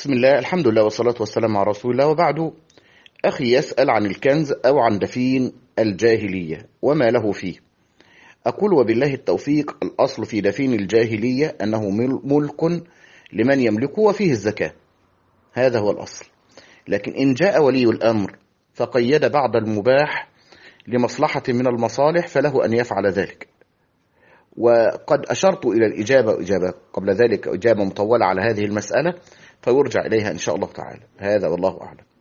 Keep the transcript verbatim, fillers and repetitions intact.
بسم الله، الحمد لله والصلاة والسلام على رسول الله، وبعد. أخي يسأل عن الكنز أو عن دفين الجاهلية وما له فيه. أقول وبالله التوفيق: الأصل في دفين الجاهلية أنه ملك لمن يملكه وفيه الزكاة، هذا هو الأصل. لكن إن جاء ولي الأمر فقيد بعض المباح لمصلحة من المصالح فله أن يفعل ذلك. وقد أشرت إلى الإجابة إجابة قبل ذلك إجابة مطولة على هذه المسألة، فيرجع إليها إن شاء الله تعالى. هذا والله أعلم.